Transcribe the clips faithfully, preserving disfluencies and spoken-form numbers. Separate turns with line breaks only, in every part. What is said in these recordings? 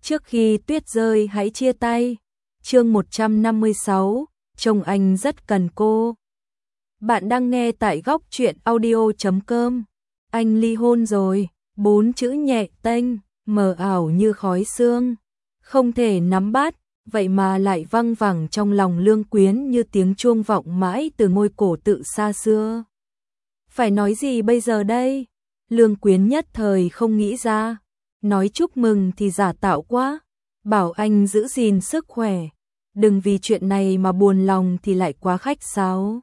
Trước khi tuyết rơi hãy chia tay. Chương một trăm năm mươi sáu, chồng anh rất cần cô. Bạn đang nghe tại góc truyện audio chấm com. Anh ly hôn rồi, bốn chữ nhẹ tênh, mờ ảo như khói sương, không thể nắm bắt, vậy mà lại văng vẳng trong lòng Lương Quyến như tiếng chuông vọng mãi từ ngôi cổ tự xa xưa. Phải nói gì bây giờ đây? Lương Quyến nhất thời không nghĩ ra. Nói chúc mừng thì giả tạo quá, bảo anh giữ gìn sức khỏe, đừng vì chuyện này mà buồn lòng thì lại quá khách sáo.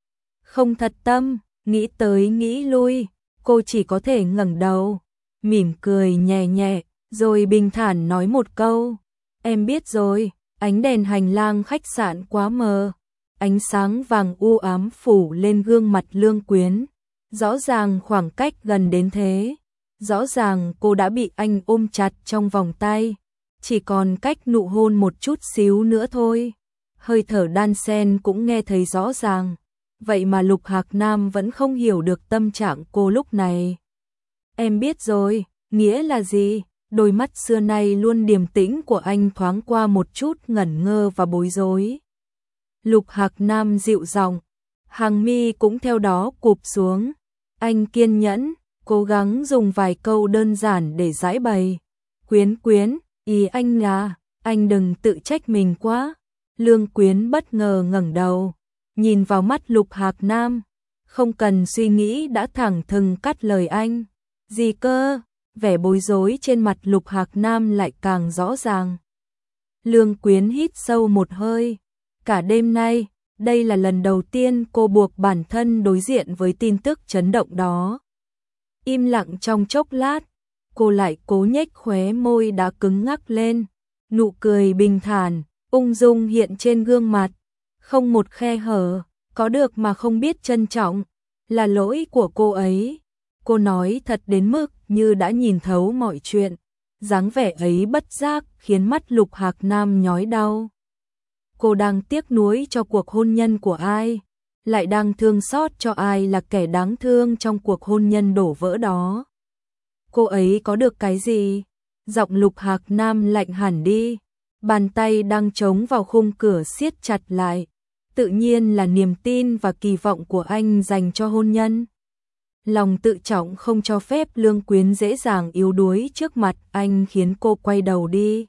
Không thật tâm, nghĩ tới nghĩ lui, cô chỉ có thể ngẩng đầu, mỉm cười nhẹ nhẹ, rồi bình thản nói một câu. Em biết rồi, ánh đèn hành lang khách sạn quá mờ, ánh sáng vàng u ám phủ lên gương mặt Lương Quyến, rõ ràng khoảng cách gần đến thế. Rõ ràng cô đã bị anh ôm chặt trong vòng tay, chỉ còn cách nụ hôn một chút xíu nữa thôi. Hơi thở đan sen cũng nghe thấy rõ ràng, vậy mà Lục Hạc Nam vẫn không hiểu được tâm trạng cô lúc này. Em biết rồi, nghĩa là gì? Đôi mắt xưa nay luôn điềm tĩnh của anh thoáng qua một chút ngẩn ngơ và bối rối. Lục Hạc Nam dịu giọng, hàng mi cũng theo đó cụp xuống. Anh kiên nhẫn, cố gắng dùng vài câu đơn giản để giải bày. Quyến Quyến, ý anh là, anh đừng tự trách mình quá. Lương Quyến bất ngờ ngẩng đầu, nhìn vào mắt Lục Hạc Nam, không cần suy nghĩ đã thẳng thừng cắt lời anh. Gì cơ? Vẻ bối rối trên mặt Lục Hạc Nam lại càng rõ ràng. Lương Quyến hít sâu một hơi. Cả đêm nay, đây là lần đầu tiên cô buộc bản thân đối diện với tin tức chấn động đó. Im lặng trong chốc lát, cô lại cố nhếch khóe môi đã cứng ngắc lên, nụ cười bình thản, ung dung hiện trên gương mặt, không một khe hở, có được mà không biết trân trọng, là lỗi của cô ấy. Cô nói thật đến mức như đã nhìn thấu mọi chuyện, dáng vẻ ấy bất giác khiến mắt Lục Hạc Nam nhói đau. Cô đang tiếc nuối cho cuộc hôn nhân của ai? Lại đang thương xót cho ai là kẻ đáng thương trong cuộc hôn nhân đổ vỡ đó. Cô ấy có được cái gì? Giọng Lục Hạc Nam lạnh hẳn đi, bàn tay đang chống vào khung cửa siết chặt lại, tự nhiên là niềm tin và kỳ vọng của anh dành cho hôn nhân. Lòng tự trọng không cho phép Lương Quyến dễ dàng yếu đuối trước mặt anh khiến cô quay đầu đi.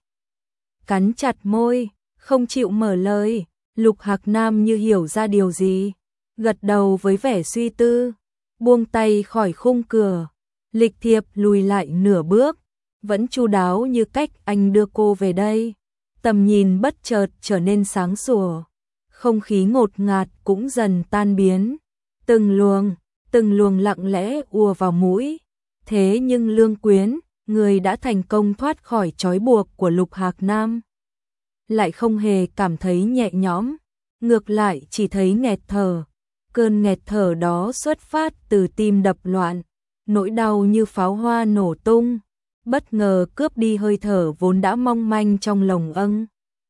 Cắn chặt môi, không chịu mở lời, Lục Hạc Nam như hiểu ra điều gì. Gật đầu với vẻ suy tư, buông tay khỏi khung cửa, lịch thiệp lùi lại nửa bước, vẫn chu đáo như cách anh đưa cô về đây. Tầm nhìn bất chợt trở nên sáng sủa, không khí ngột ngạt cũng dần tan biến, từng luồng, từng luồng lặng lẽ ùa vào mũi. Thế nhưng Lương Quyến, người đã thành công thoát khỏi trói buộc của Lục Hạc Nam, lại không hề cảm thấy nhẹ nhõm, ngược lại chỉ thấy nghẹt thở. Cơn nghẹt thở đó xuất phát từ tim đập loạn, nỗi đau như pháo hoa nổ tung, bất ngờ cướp đi hơi thở vốn đã mong manh trong lồng âng.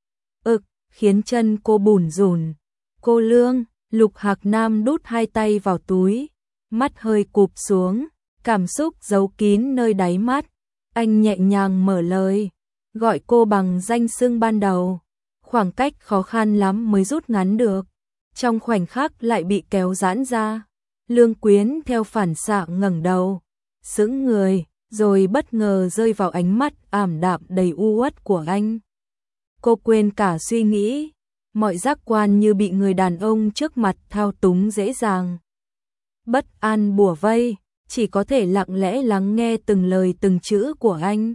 Ực, khiến chân cô bủn rủn. Cô Lương, Lục Hạc Nam đút hai tay vào túi, mắt hơi cụp xuống, cảm xúc giấu kín nơi đáy mắt. Anh nhẹ nhàng mở lời, gọi cô bằng danh xưng ban đầu. Khoảng cách khó khăn lắm mới rút ngắn được, trong khoảnh khắc lại bị kéo giãn ra. Lương Quyến theo phản xạ ngẩng đầu, sững người, rồi bất ngờ rơi vào ánh mắt ảm đạm đầy u uất của anh. Cô quên cả suy nghĩ, mọi giác quan như bị người đàn ông trước mặt thao túng dễ dàng. Bất an bủa vây, chỉ có thể lặng lẽ lắng nghe từng lời từng chữ của anh.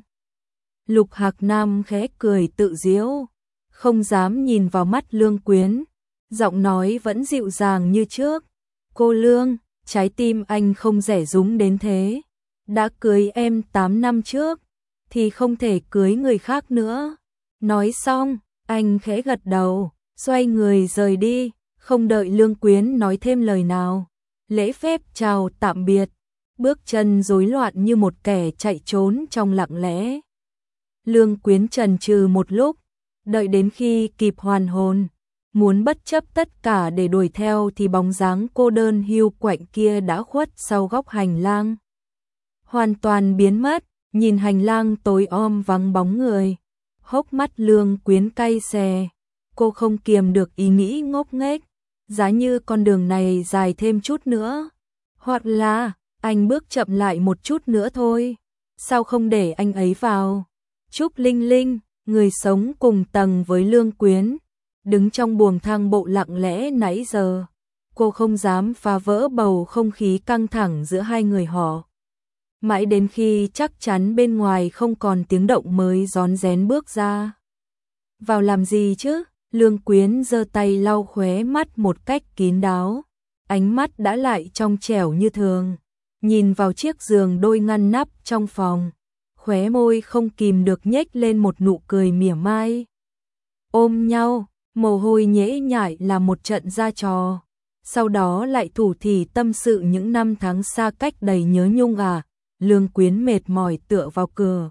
Lục Hạc Nam khẽ cười tự giễu, không dám nhìn vào mắt Lương Quyến, giọng nói vẫn dịu dàng như trước. Cô Lương, trái tim anh không rẻ rúng đến thế. Đã cưới em tám năm trước, thì không thể cưới người khác nữa. Nói xong, anh khẽ gật đầu, xoay người rời đi, không đợi Lương Quyến nói thêm lời nào. Lễ phép chào tạm biệt, bước chân rối loạn như một kẻ chạy trốn trong lặng lẽ. Lương Quyến chần chừ một lúc, đợi đến khi kịp hoàn hồn, muốn bất chấp tất cả để đuổi theo thì bóng dáng cô đơn hiu quạnh kia đã khuất sau góc hành lang. Hoàn toàn biến mất, nhìn hành lang tối om vắng bóng người, Hốc mắt Lương Quyến cay xè, cô không kiềm được ý nghĩ ngốc nghếch, giá như con đường này dài thêm chút nữa, hoặc là anh bước chậm lại một chút nữa thôi, sao không để anh ấy vào? Trúc Linh Linh, người sống cùng tầng với Lương Quyến, đứng trong buồng thang bộ lặng lẽ nãy giờ, cô không dám phá vỡ bầu không khí căng thẳng giữa hai người họ. Mãi đến khi chắc chắn bên ngoài không còn tiếng động mới rón rén bước ra. Vào làm gì chứ? Lương Quyến giơ tay lau khóe mắt một cách kín đáo, ánh mắt đã lại trong trẻo như thường, nhìn vào chiếc giường đôi ngăn nắp trong phòng, khóe môi không kìm được nhếch lên một nụ cười mỉa mai. Ôm nhau, mồ hôi nhễ nhại là một trận ra trò, sau đó lại thủ thỉ tâm sự những năm tháng xa cách đầy nhớ nhung à. Lương Quyến mệt mỏi tựa vào cửa,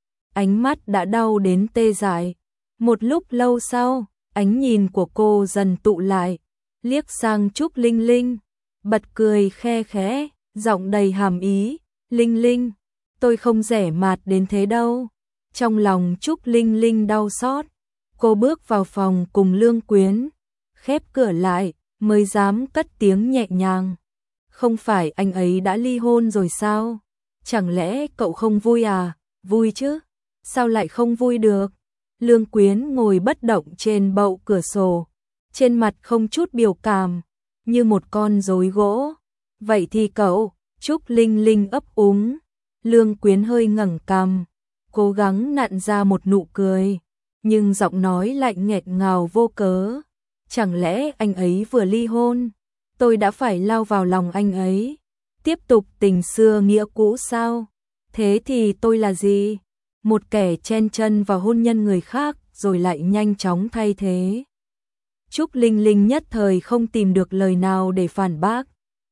ánh mắt đã đau đến tê dại. Một lúc lâu sau, ánh nhìn của cô dần tụ lại, liếc sang Trúc Linh Linh, bật cười khe khẽ, giọng đầy hàm ý, Linh Linh, tôi không rẻ mạt đến thế đâu. Trong lòng Trúc Linh Linh đau xót, cô bước vào phòng cùng Lương Quyến, khép cửa lại, mới dám cất tiếng nhẹ nhàng. Không phải anh ấy đã ly hôn rồi sao? Chẳng lẽ cậu không vui à? Vui chứ, sao lại không vui được? Lương Quyến ngồi bất động trên bậu cửa sổ, trên mặt không chút biểu cảm, như một con rối gỗ. Vậy thì cậu, Trúc Linh Linh ấp úng. Lương Quyến hơi ngẩng cằm, cố gắng nặn ra một nụ cười, nhưng giọng nói lạnh nghẹt ngào vô cớ. Chẳng lẽ anh ấy vừa ly hôn, tôi đã phải lao vào lòng anh ấy, tiếp tục tình xưa nghĩa cũ sao? Thế thì tôi là gì? Một kẻ chen chân vào hôn nhân người khác rồi lại nhanh chóng thay thế. Trúc Linh Linh nhất thời không tìm được lời nào để phản bác.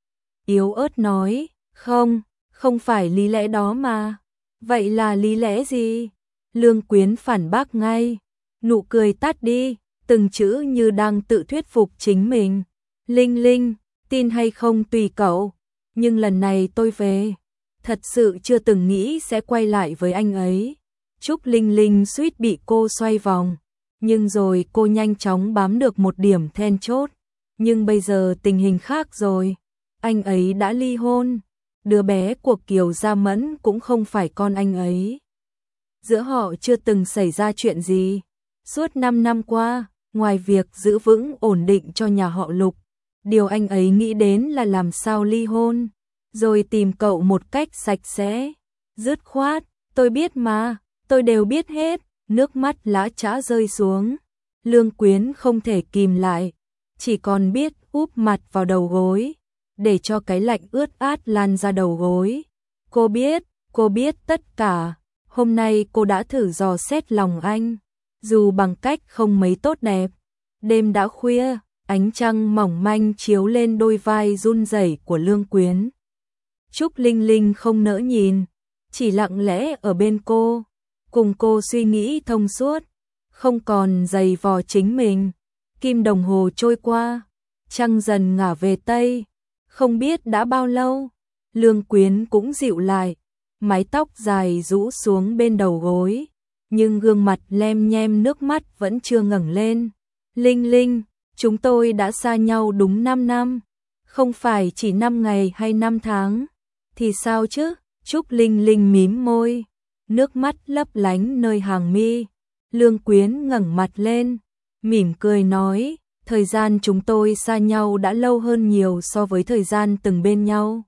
Yếu ớt nói, không, không phải lý lẽ đó mà. Vậy là lý lẽ gì? Lương Quyến phản bác ngay, nụ cười tắt đi, từng chữ như đang tự thuyết phục chính mình. Linh Linh, tin hay không tùy cậu, nhưng lần này tôi về, thật sự chưa từng nghĩ sẽ quay lại với anh ấy. Trúc Linh Linh suýt bị cô xoay vòng, nhưng rồi cô nhanh chóng bám được một điểm then chốt. Nhưng bây giờ tình hình khác rồi, anh ấy đã ly hôn, đứa bé của Kiều Gia Mẫn cũng không phải con anh ấy. Giữa họ chưa từng xảy ra chuyện gì. Suốt năm năm qua, ngoài việc giữ vững ổn định cho nhà họ Lục, điều anh ấy nghĩ đến là làm sao ly hôn, rồi tìm cậu một cách sạch sẽ, dứt khoát. Tôi biết mà, tôi đều biết hết. Nước mắt lã chã rơi xuống, Lương Quyến không thể kìm lại, chỉ còn biết úp mặt vào đầu gối, để cho cái lạnh ướt át lan ra đầu gối. Cô biết, cô biết tất cả. Hôm nay cô đã thử dò xét lòng anh, dù bằng cách không mấy tốt đẹp. Đêm đã khuya, ánh trăng mỏng manh chiếu lên đôi vai run rẩy của Lương Quyến. Trúc Linh Linh không nỡ nhìn, chỉ lặng lẽ ở bên cô, cùng cô suy nghĩ thông suốt, không còn giày vò chính mình. Kim đồng hồ trôi qua, trăng dần ngả về Tây, không biết đã bao lâu, Lương Quyến cũng dịu lại, mái tóc dài rũ xuống bên đầu gối, nhưng gương mặt lem nhem nước mắt vẫn chưa ngẩng lên. Linh Linh, chúng tôi đã xa nhau đúng năm năm, không phải chỉ năm ngày hay năm tháng. Thì sao chứ? Trúc Linh Linh mím môi, nước mắt lấp lánh nơi hàng mi. Lương Quyến ngẩng mặt lên, mỉm cười nói, thời gian chúng tôi xa nhau đã lâu hơn nhiều so với thời gian từng bên nhau.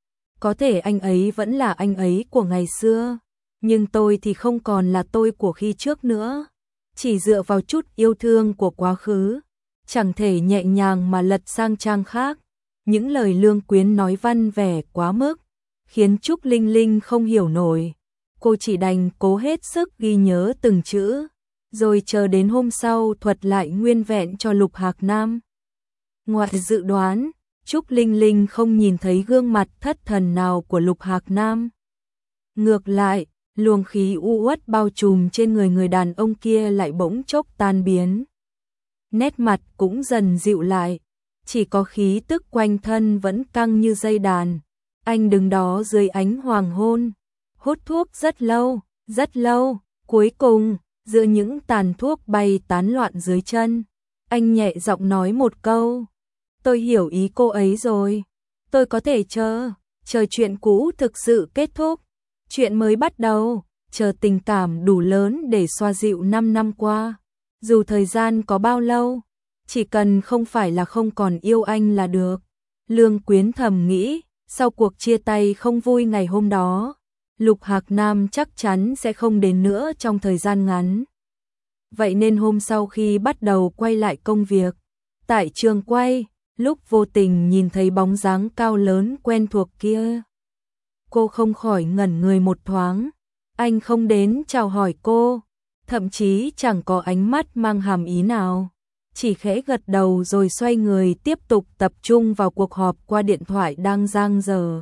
Có thể anh ấy vẫn là anh ấy của ngày xưa, nhưng tôi thì không còn là tôi của khi trước nữa. Chỉ dựa vào chút yêu thương của quá khứ, chẳng thể nhẹ nhàng mà lật sang trang khác. Những lời Lương Quyến nói văn vẻ quá mức, khiến Trúc Linh Linh không hiểu nổi. Cô chỉ đành cố hết sức ghi nhớ từng chữ, rồi chờ đến hôm sau thuật lại nguyên vẹn cho Lục Hạc Nam. Ngoài dự đoán, Trúc Linh Linh không nhìn thấy gương mặt thất thần nào của Lục Hạc Nam. Ngược lại, luồng khí u uất bao trùm trên người người đàn ông kia lại bỗng chốc tan biến. Nét mặt cũng dần dịu lại, chỉ có khí tức quanh thân vẫn căng như dây đàn. Anh đứng đó dưới ánh hoàng hôn, hút thuốc rất lâu, rất lâu, cuối cùng giữa những tàn thuốc bay tán loạn dưới chân. Anh nhẹ giọng nói một câu, tôi hiểu ý cô ấy rồi, tôi có thể chờ, chờ chuyện cũ thực sự kết thúc, chuyện mới bắt đầu, chờ tình cảm đủ lớn để xoa dịu năm năm qua. Dù thời gian có bao lâu, chỉ cần không phải là không còn yêu anh là được. Lương Quyến thầm nghĩ, sau cuộc chia tay không vui ngày hôm đó, Lục Hạc Nam chắc chắn sẽ không đến nữa trong thời gian ngắn. Vậy nên hôm sau khi bắt đầu quay lại công việc, tại trường quay, lúc vô tình nhìn thấy bóng dáng cao lớn quen thuộc kia, cô không khỏi ngẩn người một thoáng. Anh không đến chào hỏi cô, thậm chí chẳng có ánh mắt mang hàm ý nào, chỉ khẽ gật đầu rồi xoay người tiếp tục tập trung vào cuộc họp qua điện thoại đang giang dở.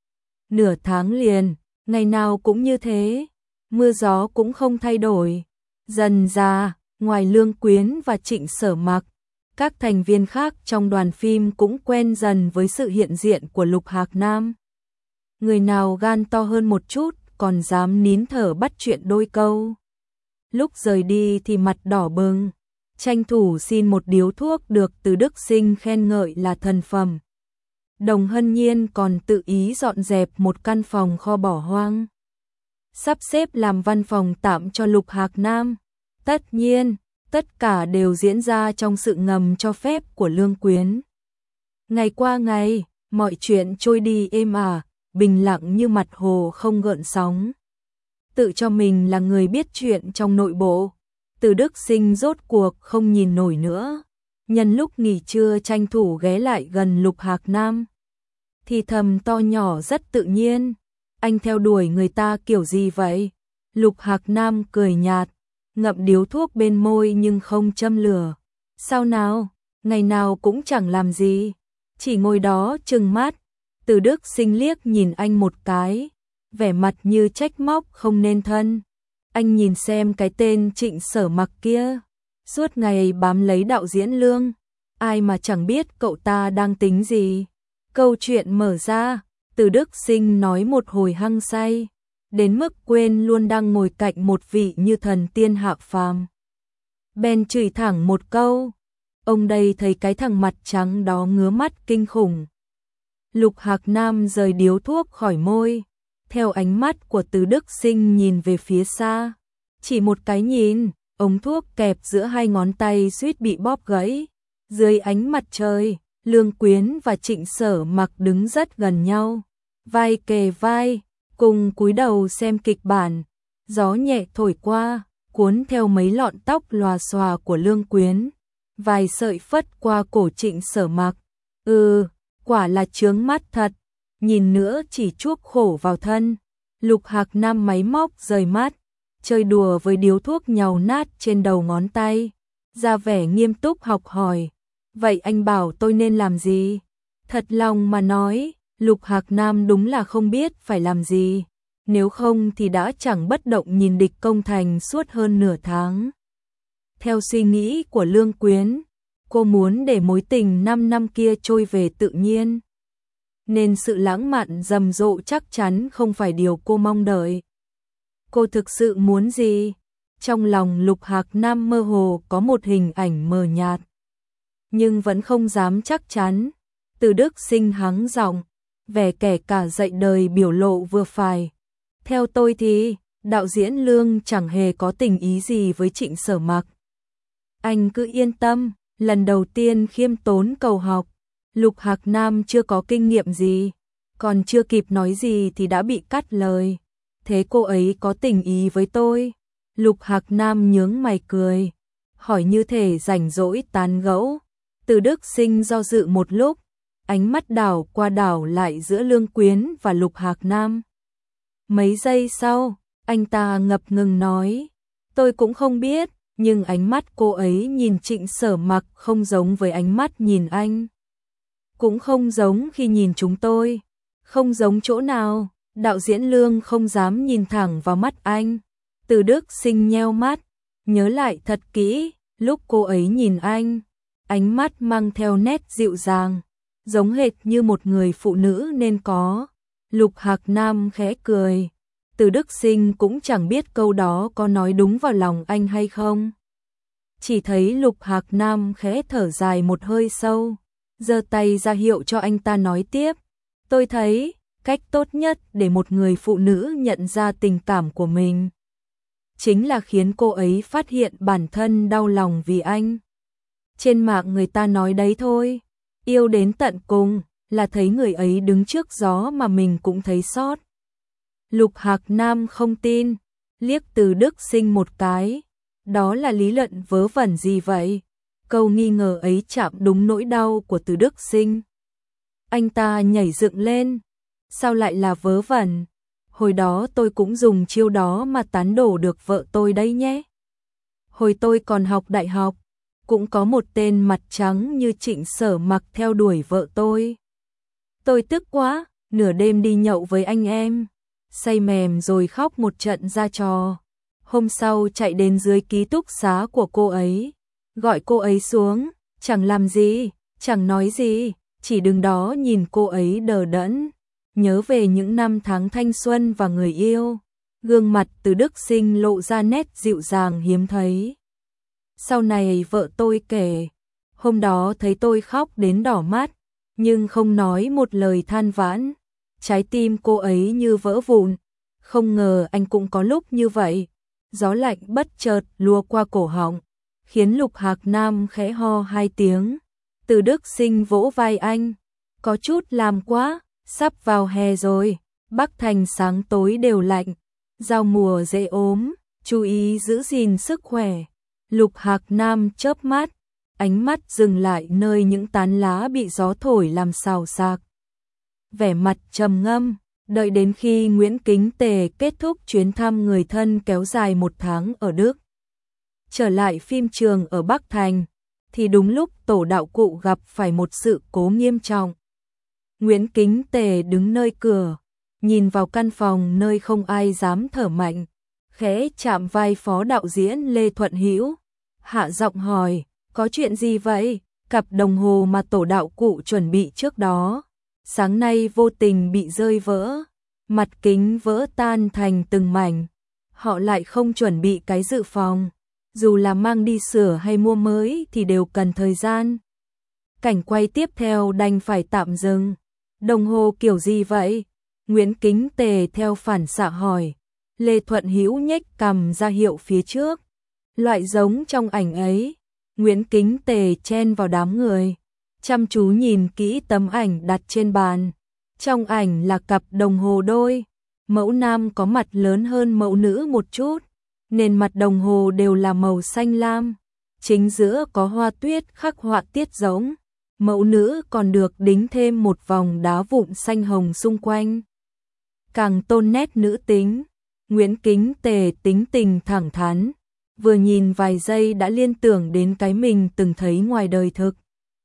Nửa tháng liền, ngày nào cũng như thế, mưa gió cũng không thay đổi. Dần ra, ngoài Lương Quyến và Trịnh Sở Mặc, các thành viên khác trong đoàn phim cũng quen dần với sự hiện diện của Lục Hạc Nam. Người nào gan to hơn một chút còn dám nín thở bắt chuyện đôi câu. Lúc rời đi thì mặt đỏ bừng, tranh thủ xin một điếu thuốc được Từ Đức Sinh khen ngợi là thần phẩm. Đồng Hân Nhiên còn tự ý dọn dẹp một căn phòng kho bỏ hoang, sắp xếp làm văn phòng tạm cho Lục Hạc Nam. Tất nhiên, tất cả đều diễn ra trong sự ngầm cho phép của Lương Quyến. Ngày qua ngày, mọi chuyện trôi đi êm ả, bình lặng như mặt hồ không gợn sóng. Tự cho mình là người biết chuyện trong nội bộ, Từ Đức Sinh rốt cuộc không nhìn nổi nữa. Nhân lúc nghỉ trưa tranh thủ ghé lại gần Lục Hạc Nam, thì thầm to nhỏ rất tự nhiên, anh theo đuổi người ta kiểu gì vậy? Lục Hạc Nam cười nhạt, ngậm điếu thuốc bên môi nhưng không châm lửa. Sao nào, ngày nào cũng chẳng làm gì, chỉ ngồi đó trừng mắt. Từ Đức Sinh liếc nhìn anh một cái, vẻ mặt như trách móc không nên thân. Anh nhìn xem cái tên Trịnh Sở Mặc kia, suốt ngày bám lấy đạo diễn Lương, ai mà chẳng biết cậu ta đang tính gì. Câu chuyện mở ra, Từ Đức Sinh nói một hồi hăng say, đến mức quên luôn đang ngồi cạnh một vị như thần tiên hạ phàm. Bèn chửi thẳng một câu, ông đây thấy cái thằng mặt trắng đó ngứa mắt kinh khủng. Lục Hạc Nam rời điếu thuốc khỏi môi, theo ánh mắt của Từ Đức Sinh nhìn về phía xa. Chỉ một cái nhìn, ống thuốc kẹp giữa hai ngón tay suýt bị bóp gãy. Dưới ánh mặt trời, Lương Quyến và Trịnh Sở Mặc đứng rất gần nhau, vai kề vai, cùng cúi đầu xem kịch bản. Gió nhẹ thổi qua, cuốn theo mấy lọn tóc lòa xòa của Lương Quyến, vài sợi phất qua cổ Trịnh Sở Mặc. Ừ, quả là chướng mắt thật, nhìn nữa chỉ chuốc khổ vào thân. Lục Hạc Nam máy móc rời mắt, chơi đùa với điếu thuốc nhàu nát trên đầu ngón tay, ra vẻ nghiêm túc học hỏi. Vậy anh bảo tôi nên làm gì? Thật lòng mà nói, Lục Hạc Nam đúng là không biết phải làm gì, nếu không thì đã chẳng bất động nhìn địch công thành suốt hơn nửa tháng. Theo suy nghĩ của Lương Quyến, cô muốn để mối tình năm năm kia trôi về tự nhiên, nên sự lãng mạn rầm rộ chắc chắn không phải điều cô mong đợi. Cô thực sự muốn gì? Trong lòng Lục Hạc Nam mơ hồ có một hình ảnh mờ nhạt, nhưng vẫn không dám chắc chắn. Từ Đức Sinh hắng giọng, vẻ kẻ cả dạy đời biểu lộ vừa phải. Theo tôi thì, đạo diễn Lương chẳng hề có tình ý gì với Trịnh Sở Mặc. Anh cứ yên tâm, lần đầu tiên khiêm tốn cầu học. Lục Hạc Nam chưa có kinh nghiệm gì, còn chưa kịp nói gì thì đã bị cắt lời. Thế cô ấy có tình ý với tôi? Lục Hạc Nam nhướng mày cười, hỏi như thể rảnh rỗi tán gẫu. Từ Đức Sinh do dự một lúc, ánh mắt đảo qua đảo lại giữa Lương Quyến và Lục Hạc Nam. Mấy giây sau, anh ta ngập ngừng nói, tôi cũng không biết, nhưng ánh mắt cô ấy nhìn Trịnh Sở Mặc không giống với ánh mắt nhìn anh. Cũng không giống khi nhìn chúng tôi. Không giống chỗ nào? Đạo diễn Lương không dám nhìn thẳng vào mắt anh. Từ Đức Sinh nheo mắt, nhớ lại thật kỹ, lúc cô ấy nhìn anh, ánh mắt mang theo nét dịu dàng, giống hệt như một người phụ nữ nên có. Lục Hạc Nam khẽ cười, Từ Đức Sinh cũng chẳng biết câu đó có nói đúng vào lòng anh hay không. Chỉ thấy Lục Hạc Nam khẽ thở dài một hơi sâu, giơ tay ra hiệu cho anh ta nói tiếp. Tôi thấy, cách tốt nhất để một người phụ nữ nhận ra tình cảm của mình chính là khiến cô ấy phát hiện bản thân đau lòng vì anh. Trên mạng người ta nói đấy thôi, yêu đến tận cùng là thấy người ấy đứng trước gió mà mình cũng thấy xót. Lục Hạc Nam không tin, liếc Từ Đức Sinh một cái. Đó là lý luận vớ vẩn gì vậy? Câu nghi ngờ ấy chạm đúng nỗi đau của Từ Đức Sinh. Anh ta nhảy dựng lên. Sao lại là vớ vẩn? Hồi đó tôi cũng dùng chiêu đó mà tán đổ được vợ tôi đấy nhé. Hồi tôi còn học đại học, cũng có một tên mặt trắng như Trịnh Sở Mặc theo đuổi vợ tôi. Tôi tức quá, nửa đêm đi nhậu với anh em, say mềm rồi khóc một trận ra trò. Hôm sau chạy đến dưới ký túc xá của cô ấy, gọi cô ấy xuống, chẳng làm gì, chẳng nói gì, chỉ đứng đó nhìn cô ấy đờ đẫn, nhớ về những năm tháng thanh xuân và người yêu. Gương mặt Từ Đức Sinh lộ ra nét dịu dàng hiếm thấy. Sau này vợ tôi kể, hôm đó thấy tôi khóc đến đỏ mắt, nhưng không nói một lời than vãn. Trái tim cô ấy như vỡ vụn, không ngờ anh cũng có lúc như vậy. Gió lạnh bất chợt lùa qua cổ họng, khiến Lục Hạc Nam khẽ ho hai tiếng. Từ Đức Sinh vỗ vai anh, có chút làm quá, sắp vào hè rồi, Bắc Thành sáng tối đều lạnh, giao mùa dễ ốm, chú ý giữ gìn sức khỏe. Lục Hạc Nam chớp mắt, ánh mắt dừng lại nơi những tán lá bị gió thổi làm xào xạc. Vẻ mặt trầm ngâm, đợi đến khi Nguyễn Kính Tề kết thúc chuyến thăm người thân kéo dài một tháng ở Đức. Trở lại phim trường ở Bắc Thành, thì đúng lúc tổ đạo cụ gặp phải một sự cố nghiêm trọng. Nguyễn Kính Tề đứng nơi cửa, nhìn vào căn phòng nơi không ai dám thở mạnh, khẽ chạm vai phó đạo diễn Lê Thuận Hữu, hạ giọng hỏi, có chuyện gì vậy? Cặp đồng hồ mà tổ đạo cụ chuẩn bị trước đó, sáng nay vô tình bị rơi vỡ, mặt kính vỡ tan thành từng mảnh. Họ lại không chuẩn bị cái dự phòng, dù là mang đi sửa hay mua mới thì đều cần thời gian. Cảnh quay tiếp theo đành phải tạm dừng. Đồng hồ kiểu gì vậy? Nguyễn Kính Tề theo phản xạ hỏi. Lê Thuận Hữu nhếch cằm ra hiệu phía trước. Loại giống trong ảnh ấy. Nguyễn Kính Tề chen vào đám người, chăm chú nhìn kỹ tấm ảnh đặt trên bàn. Trong ảnh là cặp đồng hồ đôi, mẫu nam có mặt lớn hơn mẫu nữ một chút, nên mặt đồng hồ đều là màu xanh lam. Chính giữa có hoa tuyết khắc họa tiết giống, mẫu nữ còn được đính thêm một vòng đá vụn xanh hồng xung quanh, càng tôn nét nữ tính. Nguyễn Kính Tề tính tình thẳng thắn, vừa nhìn vài giây đã liên tưởng đến cái mình từng thấy ngoài đời thực.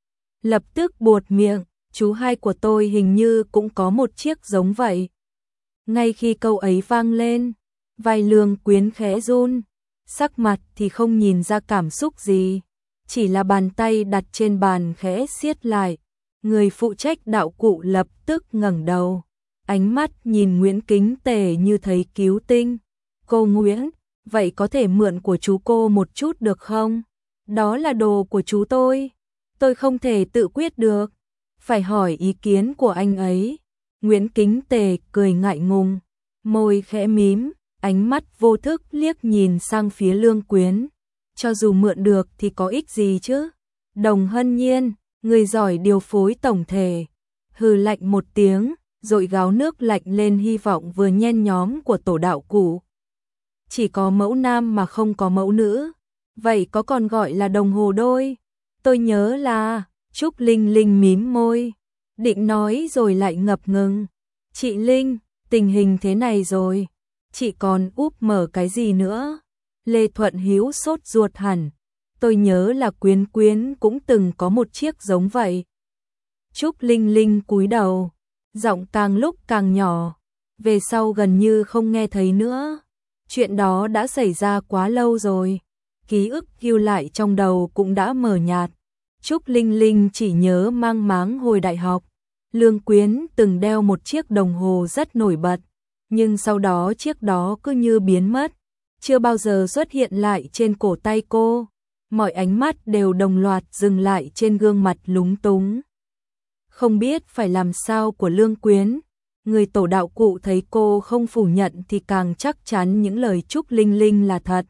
Lập tức buột miệng, chú hai của tôi hình như cũng có một chiếc giống vậy. Ngay khi câu ấy vang lên, vai Lương Quyến khẽ run, sắc mặt thì không nhìn ra cảm xúc gì, chỉ là bàn tay đặt trên bàn khẽ siết lại. Người phụ trách đạo cụ lập tức ngẩng đầu, ánh mắt nhìn Nguyễn Kính Tề như thấy cứu tinh. Cô Nguyễn, vậy có thể mượn của chú cô một chút được không? Đó là đồ của chú tôi, tôi không thể tự quyết được, phải hỏi ý kiến của anh ấy. Nguyễn Kính Tề cười ngại ngùng, môi khẽ mím, ánh mắt vô thức liếc nhìn sang phía Lương Quyến. Cho dù mượn được thì có ích gì chứ? Đồng Hân Nhiên, người giỏi điều phối tổng thể, hừ lạnh một tiếng, rồi gáo nước lạnh lên hy vọng vừa nhen nhóm của tổ đạo cụ. Chỉ có mẫu nam mà không có mẫu nữ, vậy có còn gọi là đồng hồ đôi? Tôi nhớ là... Trúc Linh Linh mím môi, định nói rồi lại ngập ngừng. Chị Linh, tình hình thế này rồi, chị còn úp mở cái gì nữa? Lê Thuận Hữu sốt ruột hẳn, tôi nhớ là Quyến Quyến cũng từng có một chiếc giống vậy. Trúc Linh Linh cúi đầu, giọng càng lúc càng nhỏ, về sau gần như không nghe thấy nữa. Chuyện đó đã xảy ra quá lâu rồi, ký ức ghi lại trong đầu cũng đã mờ nhạt. Trúc Linh Linh chỉ nhớ mang máng hồi đại học, Lương Quyến từng đeo một chiếc đồng hồ rất nổi bật, nhưng sau đó chiếc đó cứ như biến mất, chưa bao giờ xuất hiện lại trên cổ tay cô. Mọi ánh mắt đều đồng loạt dừng lại trên gương mặt lúng túng, không biết phải làm sao của Lương Quyến. Người tổ đạo cụ thấy cô không phủ nhận thì càng chắc chắn những lời chúc Linh Linh là thật.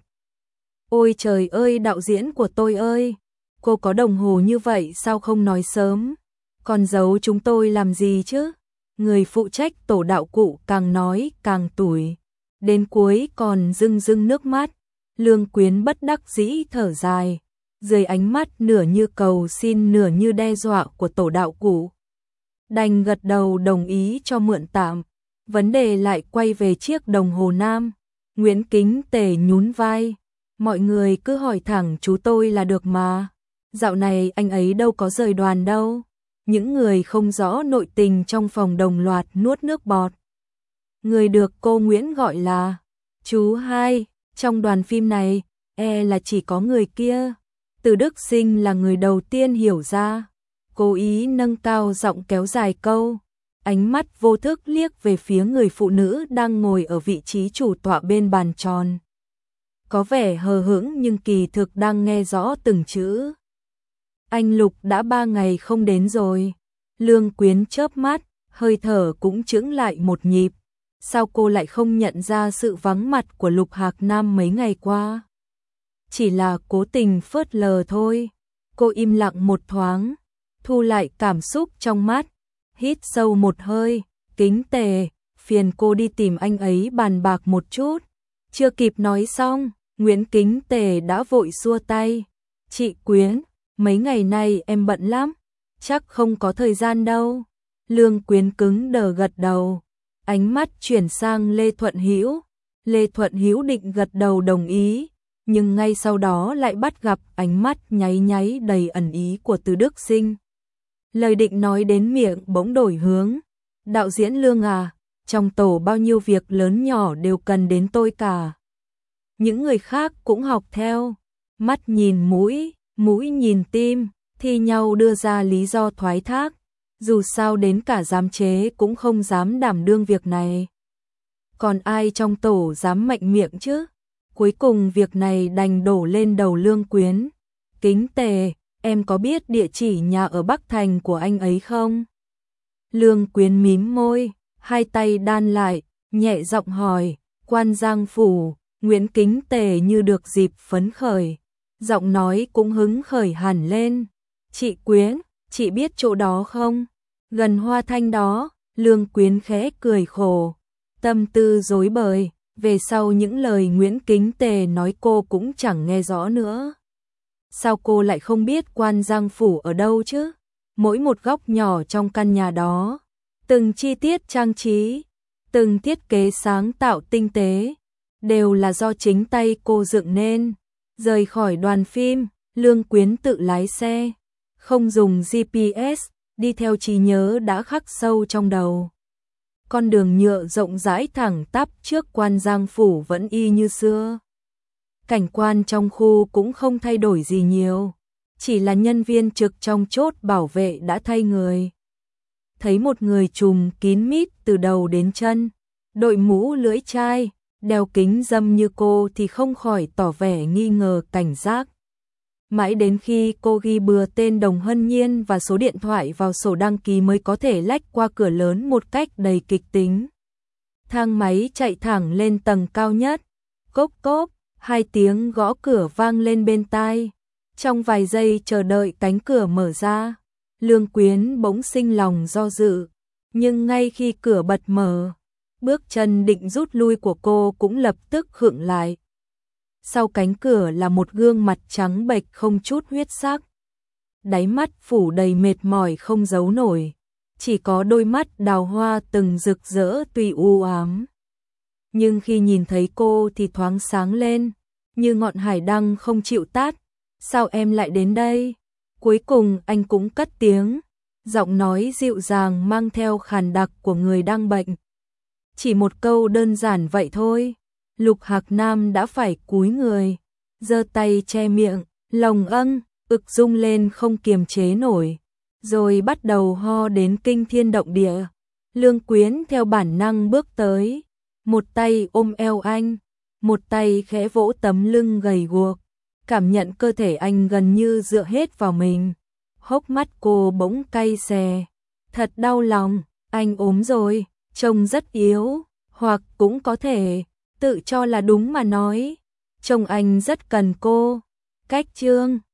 Ôi trời ơi, đạo diễn của tôi ơi, cô có đồng hồ như vậy sao không nói sớm, còn giấu chúng tôi làm gì chứ? Người phụ trách tổ đạo cụ càng nói càng tủi, đến cuối còn rưng rưng nước mắt. Lương Quyến bất đắc dĩ thở dài, dưới ánh mắt nửa như cầu xin nửa như đe dọa của tổ đạo cụ, đành gật đầu đồng ý cho mượn tạm. Vấn đề lại quay về chiếc đồng hồ nam. Nguyễn Kính Tề nhún vai, mọi người cứ hỏi thẳng chú tôi là được mà, dạo này anh ấy đâu có rời đoàn đâu. Những người không rõ nội tình trong phòng đồng loạt nuốt nước bọt. Người được cô Nguyễn gọi là chú hai trong đoàn phim này, e là chỉ có người kia. Từ Đức Sinh là người đầu tiên hiểu ra, cố ý nâng cao giọng kéo dài câu, ánh mắt vô thức liếc về phía người phụ nữ đang ngồi ở vị trí chủ tọa bên bàn tròn. Có vẻ hờ hững nhưng kỳ thực đang nghe rõ từng chữ. Anh Lục đã ba ngày không đến rồi. Lương Quyến chớp mắt, hơi thở cũng chững lại một nhịp. Sao cô lại không nhận ra sự vắng mặt của Lục Hạc Nam mấy ngày qua? Chỉ là cố tình phớt lờ thôi. Cô im lặng một thoáng, thu lại cảm xúc trong mắt, hít sâu một hơi. Kính Tề, phiền cô đi tìm anh ấy bàn bạc một chút. Chưa kịp nói xong, Nguyễn Kính Tề đã vội xua tay. Chị Quyến, mấy ngày nay em bận lắm, chắc không có thời gian đâu. Lương Quyến cứng đờ gật đầu, ánh mắt chuyển sang Lê Thuận Hữu. Lê Thuận Hữu định gật đầu đồng ý, nhưng ngay sau đó lại bắt gặp ánh mắt nháy nháy đầy ẩn ý của Từ Đức Sinh. Lời định nói đến miệng bỗng đổi hướng. Đạo diễn Lương à, trong tổ bao nhiêu việc lớn nhỏ đều cần đến tôi cả. Những người khác cũng học theo, mắt nhìn mũi, mũi nhìn tim, thi nhau đưa ra lý do thoái thác. Dù sao đến cả giám chế cũng không dám đảm đương việc này. Còn ai trong tổ dám mạnh miệng chứ? Cuối cùng việc này đành đổ lên đầu Lương Quyến. Kính Tề, em có biết địa chỉ nhà ở Bắc Thành của anh ấy không? Lương Quyến mím môi, hai tay đan lại, nhẹ giọng hỏi. Quan Giang Phủ. Nguyễn Kính Tề như được dịp phấn khởi, giọng nói cũng hứng khởi hẳn lên. Chị Quyến, chị biết chỗ đó không? Gần Hoa Thanh đó. Lương Quyến khẽ cười khổ, tâm tư rối bời. Về sau những lời Nguyễn Kính Tề nói cô cũng chẳng nghe rõ nữa. Sao cô lại không biết Quan Giang Phủ ở đâu chứ? Mỗi một góc nhỏ trong căn nhà đó, từng chi tiết trang trí, từng thiết kế sáng tạo tinh tế, đều là do chính tay cô dựng nên. Rời khỏi đoàn phim, Lương Quyến tự lái xe, không dùng giê pê ét, đi theo trí nhớ đã khắc sâu trong đầu. Con đường nhựa rộng rãi thẳng tắp trước Quan Giang Phủ vẫn y như xưa. Cảnh quan trong khu cũng không thay đổi gì nhiều, chỉ là nhân viên trực trong chốt bảo vệ đã thay người. Thấy một người trùm kín mít từ đầu đến chân, đội mũ lưỡi chai, đeo kính râm như cô thì không khỏi tỏ vẻ nghi ngờ cảnh giác. Mãi đến khi cô ghi bừa tên Đồng Hân Nhiên và số điện thoại vào sổ đăng ký mới có thể lách qua cửa lớn một cách đầy kịch tính. Thang máy chạy thẳng lên tầng cao nhất. Cốp cốp, hai tiếng gõ cửa vang lên bên tai. Trong vài giây chờ đợi cánh cửa mở ra, Lương Quyến bỗng sinh lòng do dự. Nhưng ngay khi cửa bật mở, bước chân định rút lui của cô cũng lập tức khựng lại. Sau cánh cửa là một gương mặt trắng bệch không chút huyết sắc. Đáy mắt phủ đầy mệt mỏi không giấu nổi, chỉ có đôi mắt đào hoa từng rực rỡ tuy u ám. Nhưng khi nhìn thấy cô thì thoáng sáng lên, như ngọn hải đăng không chịu tắt. Sao em lại đến đây? Cuối cùng anh cũng cất tiếng, giọng nói dịu dàng mang theo khàn đặc của người đang bệnh. Chỉ một câu đơn giản vậy thôi. Lục Hạc Nam đã phải cúi người, giơ tay che miệng, lồng âng, ực rung lên không kiềm chế nổi, rồi bắt đầu ho đến kinh thiên động địa. Lương Quyến theo bản năng bước tới, một tay ôm eo anh, một tay khẽ vỗ tấm lưng gầy guộc, cảm nhận cơ thể anh gần như dựa hết vào mình. Hốc mắt cô bỗng cay xè, thật đau lòng, anh ốm rồi, trông rất yếu, hoặc cũng có thể, tự cho là đúng mà nói, trông anh rất cần cô. Cách chương